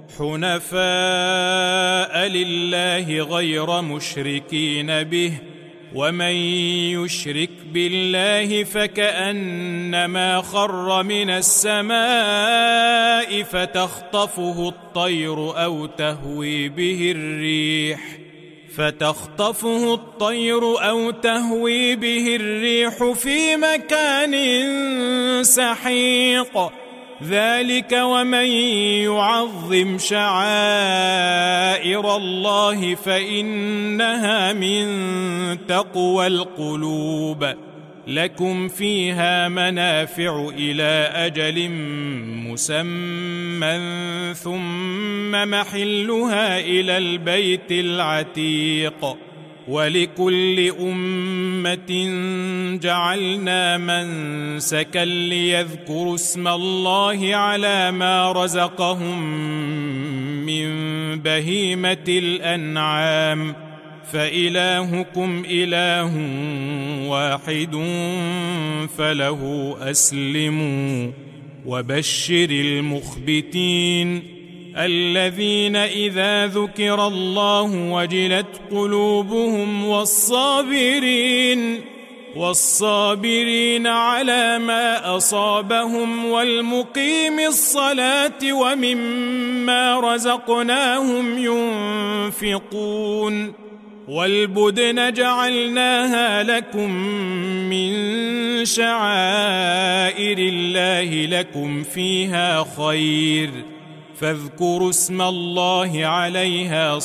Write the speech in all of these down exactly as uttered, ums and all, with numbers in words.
حنفاء لله غير مشركين به، ومن يشرك بالله فكأنما خر من السماء فتخطفه الطير أو تهوي به الريح فتخطفه الطير أو تهوي به الريح في مكان سحيق. ذلك ومن يعظم شعائر الله فإنها من تقوى القلوب. لكم فيها منافع إلى أجل مسمى ثم محلها إلى البيت العتيق. ولكل أمة جعلنا منسكا ليذكروا اسم الله على ما رزقهم من بهيمة الأنعام، فإلهكم إله واحد فله أسلموا. وبشر المخبتين الذين إذا ذكر الله وجلت قلوبهم والصابرين والصابرين على ما أصابهم والمقيم الصلاة ومما رزقناهم ينفقون. والبدن جعلناها لكم من شعائر الله لكم فيها خير، فاذكروا اسم الله عليها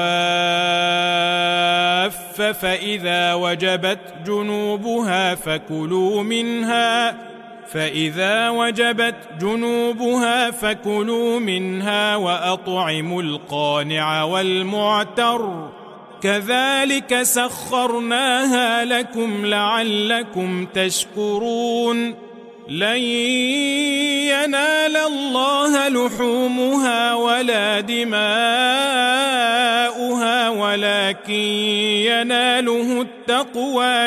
صواف، فإذا وجبت جنوبها فكلوا منها فإذا وجبت جنوبها فكلوا منها وأطعموا القانع والمعتر، كذلك سخرناها لكم لعلكم تشكرون. لن ينال الله لحومها ولا دماؤها ولكن يناله التقوى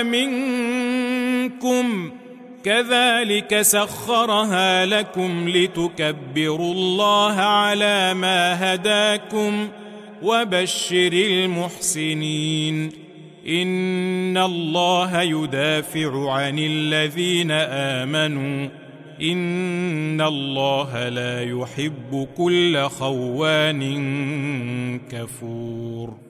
منكم، كذلك سخرها لكم لتكبروا الله على ما هداكم. وبشر المحسنين إن الله يدافع عن الذين آمنوا إن الله لا يحب كل خوان كفور.